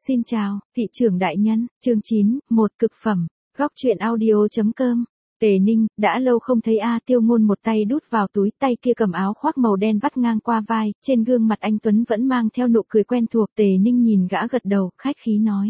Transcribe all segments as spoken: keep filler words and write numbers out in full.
Xin chào, thị trưởng đại nhân, chương chín, một cực phẩm, góc truyện audio.com. Tề Ninh, đã lâu không thấy a. Tiêu Ngôn một tay đút vào túi, tay kia cầm áo khoác màu đen vắt ngang qua vai, trên gương mặt anh Tuấn vẫn mang theo nụ cười quen thuộc. Tề Ninh nhìn gã gật đầu, khách khí nói.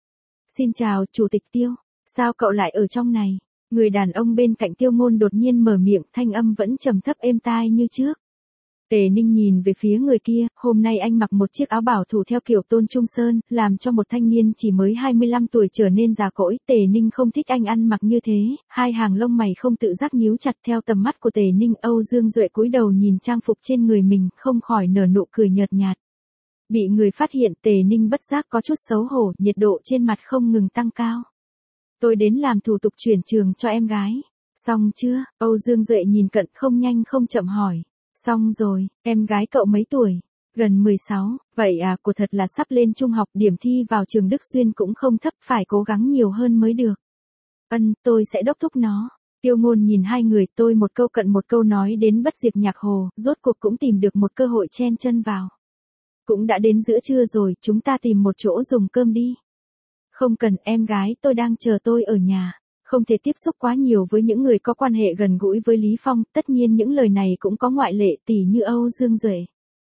Xin chào, chủ tịch Tiêu, sao cậu lại ở trong này? Người đàn ông bên cạnh Tiêu Ngôn đột nhiên mở miệng, thanh âm vẫn trầm thấp êm tai như trước. Tề Ninh nhìn về phía người kia, hôm nay anh mặc một chiếc áo bảo thủ theo kiểu Tôn Trung Sơn, làm cho một thanh niên chỉ mới hai mươi lăm tuổi trở nên già cỗi. Tề Ninh không thích anh ăn mặc như thế, hai hàng lông mày không tự giác nhíu chặt. Theo tầm mắt của Tề Ninh, Âu Dương Duệ cúi đầu nhìn trang phục trên người mình, không khỏi nở nụ cười nhợt nhạt. Bị người phát hiện, Tề Ninh bất giác có chút xấu hổ, nhiệt độ trên mặt không ngừng tăng cao. Tôi đến làm thủ tục chuyển trường cho em gái. Xong chưa? Âu Dương Duệ nhìn cận không nhanh không chậm hỏi. Xong rồi, em gái cậu mấy tuổi? Gần mười sáu, vậy à, của thật là sắp lên trung học, điểm thi vào trường Đức Xuyên cũng không thấp, phải cố gắng nhiều hơn mới được. Ân, tôi sẽ đốc thúc nó. Tiêu Ngôn nhìn hai người, tôi một câu cận một câu nói đến bất diệt nhạc hồ, rốt cuộc cũng tìm được một cơ hội chen chân vào. Cũng đã đến giữa trưa rồi, chúng ta tìm một chỗ dùng cơm đi. Không cần, em gái tôi đang chờ tôi ở nhà. Không thể tiếp xúc quá nhiều với những người có quan hệ gần gũi với Lý Phong, tất nhiên những lời này cũng có ngoại lệ, tỉ như Âu Dương Duệ.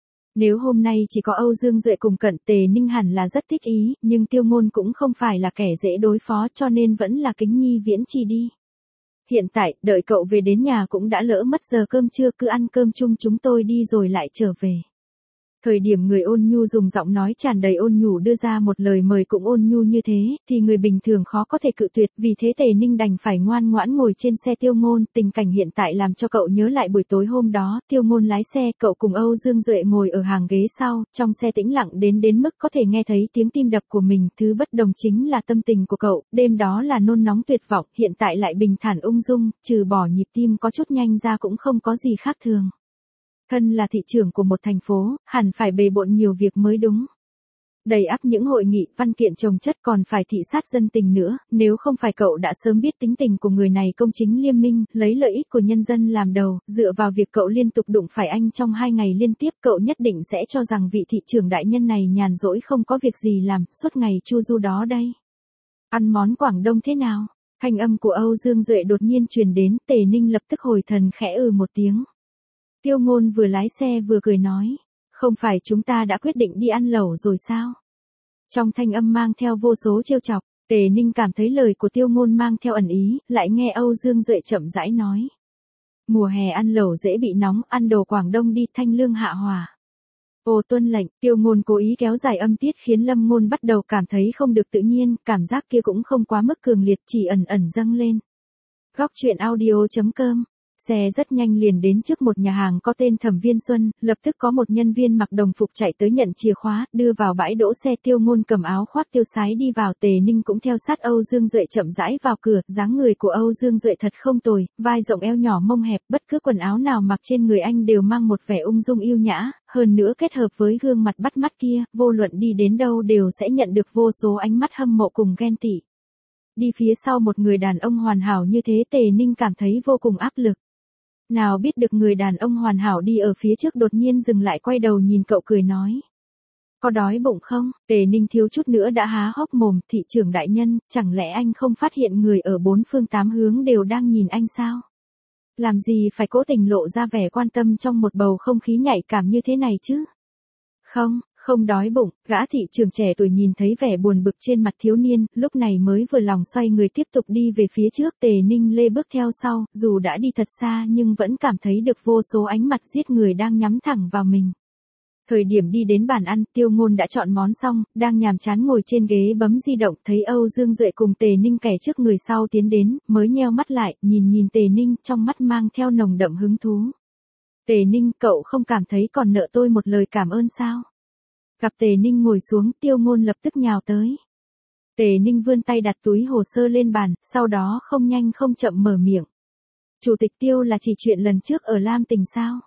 Nếu hôm nay chỉ có Âu Dương Duệ cùng cận, Tề Ninh hẳn là rất thích ý, nhưng Tiêu Ngôn cũng không phải là kẻ dễ đối phó, cho nên vẫn là kính nhi viễn chi đi. Hiện tại, đợi cậu về đến nhà cũng đã lỡ mất giờ cơm trưa, cứ ăn cơm chung chúng tôi đi rồi lại trở về. Thời điểm người ôn nhu dùng giọng nói tràn đầy ôn nhu đưa ra một lời mời cũng ôn nhu như thế, thì người bình thường khó có thể cự tuyệt, vì thế Tề Ninh đành phải ngoan ngoãn ngồi trên xe Tiêu Ngôn. Tình cảnh hiện tại làm cho cậu nhớ lại buổi tối hôm đó, Tiêu Ngôn lái xe, cậu cùng Âu Dương Duệ ngồi ở hàng ghế sau, trong xe tĩnh lặng đến đến mức có thể nghe thấy tiếng tim đập của mình, thứ bất đồng chính là tâm tình của cậu, đêm đó là nôn nóng tuyệt vọng, hiện tại lại bình thản ung dung, trừ bỏ nhịp tim có chút nhanh ra cũng không có gì khác thường. Thân là thị trưởng của một thành phố, hẳn phải bề bộn nhiều việc mới đúng. Đầy ắp những hội nghị, văn kiện chồng chất còn phải thị sát dân tình nữa, nếu không phải cậu đã sớm biết tính tình của người này công chính liêm minh, lấy lợi ích của nhân dân làm đầu, dựa vào việc cậu liên tục đụng phải anh trong hai ngày liên tiếp, cậu nhất định sẽ cho rằng vị thị trưởng đại nhân này nhàn rỗi không có việc gì làm, suốt ngày chu du đó đây. Ăn món Quảng Đông thế nào? Thanh âm của Âu Dương Duệ đột nhiên truyền đến, Tề Ninh lập tức hồi thần khẽ ừ một tiếng. Tiêu Ngôn vừa lái xe vừa cười nói, không phải chúng ta đã quyết định đi ăn lẩu rồi sao? Trong thanh âm mang theo vô số trêu chọc, Tề Ninh cảm thấy lời của Tiêu Ngôn mang theo ẩn ý, lại nghe Âu Dương Duệ chậm rãi nói. Mùa hè ăn lẩu dễ bị nóng, ăn đồ Quảng Đông đi, thanh lương hạ hòa. Ồ tuân lệnh, Tiêu Ngôn cố ý kéo dài âm tiết khiến Lâm Ngôn bắt đầu cảm thấy không được tự nhiên, cảm giác kia cũng không quá mức cường liệt, chỉ ẩn ẩn dâng lên. Góc truyện audio.com. Xe rất nhanh liền đến trước một nhà hàng có tên Thẩm Viên Xuân, lập tức có một nhân viên mặc đồng phục chạy tới nhận chìa khóa, đưa vào bãi đỗ xe. Tiêu Ngôn cầm áo khoác tiêu sái đi vào, Tề Ninh cũng theo sát Âu Dương Duệ chậm rãi vào cửa, dáng người của Âu Dương Duệ thật không tồi, vai rộng eo nhỏ mông hẹp, bất cứ quần áo nào mặc trên người anh đều mang một vẻ ung dung yêu nhã, hơn nữa kết hợp với gương mặt bắt mắt kia, vô luận đi đến đâu đều sẽ nhận được vô số ánh mắt hâm mộ cùng ghen tị. Đi phía sau một người đàn ông hoàn hảo như thế, Tề Ninh cảm thấy vô cùng áp lực. Nào biết được người đàn ông hoàn hảo đi ở phía trước đột nhiên dừng lại, quay đầu nhìn cậu cười nói. Có đói bụng không? Tề Ninh thiếu chút nữa đã há hốc mồm, thị trưởng đại nhân, chẳng lẽ anh không phát hiện người ở bốn phương tám hướng đều đang nhìn anh sao? Làm gì phải cố tình lộ ra vẻ quan tâm trong một bầu không khí nhạy cảm như thế này chứ? Không, không đói bụng, gã thị trưởng trẻ tuổi nhìn thấy vẻ buồn bực trên mặt thiếu niên, lúc này mới vừa lòng xoay người tiếp tục đi về phía trước. Tề Ninh lê bước theo sau, dù đã đi thật xa nhưng vẫn cảm thấy được vô số ánh mặt giết người đang nhắm thẳng vào mình. Thời điểm đi đến bàn ăn, Tiêu Ngôn đã chọn món xong, đang nhàm chán ngồi trên ghế bấm di động, thấy Âu Dương Duệ cùng Tề Ninh kẻ trước người sau tiến đến, mới nheo mắt lại, nhìn nhìn Tề Ninh, trong mắt mang theo nồng đậm hứng thú. Tề Ninh, cậu không cảm thấy còn nợ tôi một lời cảm ơn sao? Gặp Tề Ninh ngồi xuống, Tiêu Ngôn lập tức nhào tới. Tề Ninh vươn tay đặt túi hồ sơ lên bàn, sau đó không nhanh không chậm mở miệng. Chủ tịch Tiêu là chỉ chuyện lần trước ở Lam Tình sao?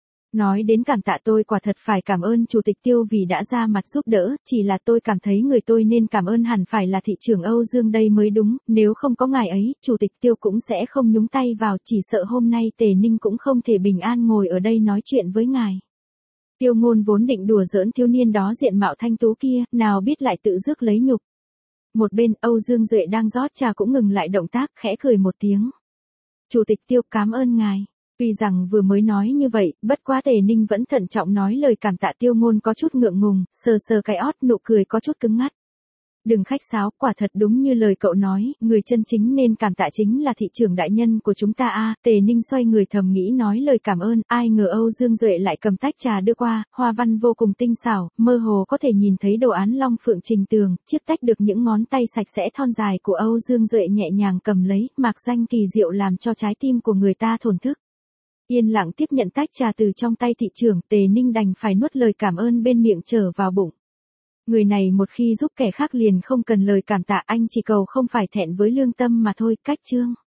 Nói đến cảm tạ, tôi quả thật phải cảm ơn Chủ tịch Tiêu vì đã ra mặt giúp đỡ, chỉ là tôi cảm thấy người tôi nên cảm ơn hẳn phải là thị trưởng Âu Dương đây mới đúng, nếu không có ngài ấy, Chủ tịch Tiêu cũng sẽ không nhúng tay vào, chỉ sợ hôm nay Tề Ninh cũng không thể bình an ngồi ở đây nói chuyện với ngài. Tiêu Ngôn vốn định đùa giỡn thiếu niên đó diện mạo thanh tú kia, nào biết lại tự rước lấy nhục. Một bên Âu Dương Duệ đang rót trà cũng ngừng lại động tác, khẽ cười một tiếng. Chủ tịch Tiêu, cảm ơn ngài. Tuy rằng vừa mới nói như vậy, bất quá Tề Ninh vẫn thận trọng nói lời cảm tạ. Tiêu Ngôn có chút ngượng ngùng, sờ sờ cái ót, nụ cười có chút cứng ngắt. Đừng khách sáo, quả thật đúng như lời cậu nói, người chân chính nên cảm tạ chính là thị trưởng đại nhân của chúng ta a. Tề Ninh xoay người thầm nghĩ nói lời cảm ơn, ai ngờ Âu Dương Duệ lại cầm tách trà đưa qua, hoa văn vô cùng tinh xảo, mơ hồ có thể nhìn thấy đồ án long phượng trình tường, chiếc tách được những ngón tay sạch sẽ thon dài của Âu Dương Duệ nhẹ nhàng cầm lấy, mạc danh kỳ diệu làm cho trái tim của người ta thổn thức. Yên lặng tiếp nhận tách trà từ trong tay thị trưởng, Tề Ninh đành phải nuốt lời cảm ơn bên miệng trở vào bụng. Người này một khi giúp kẻ khác liền không cần lời cảm tạ, anh chỉ cầu không phải thẹn với lương tâm mà thôi. Cách chương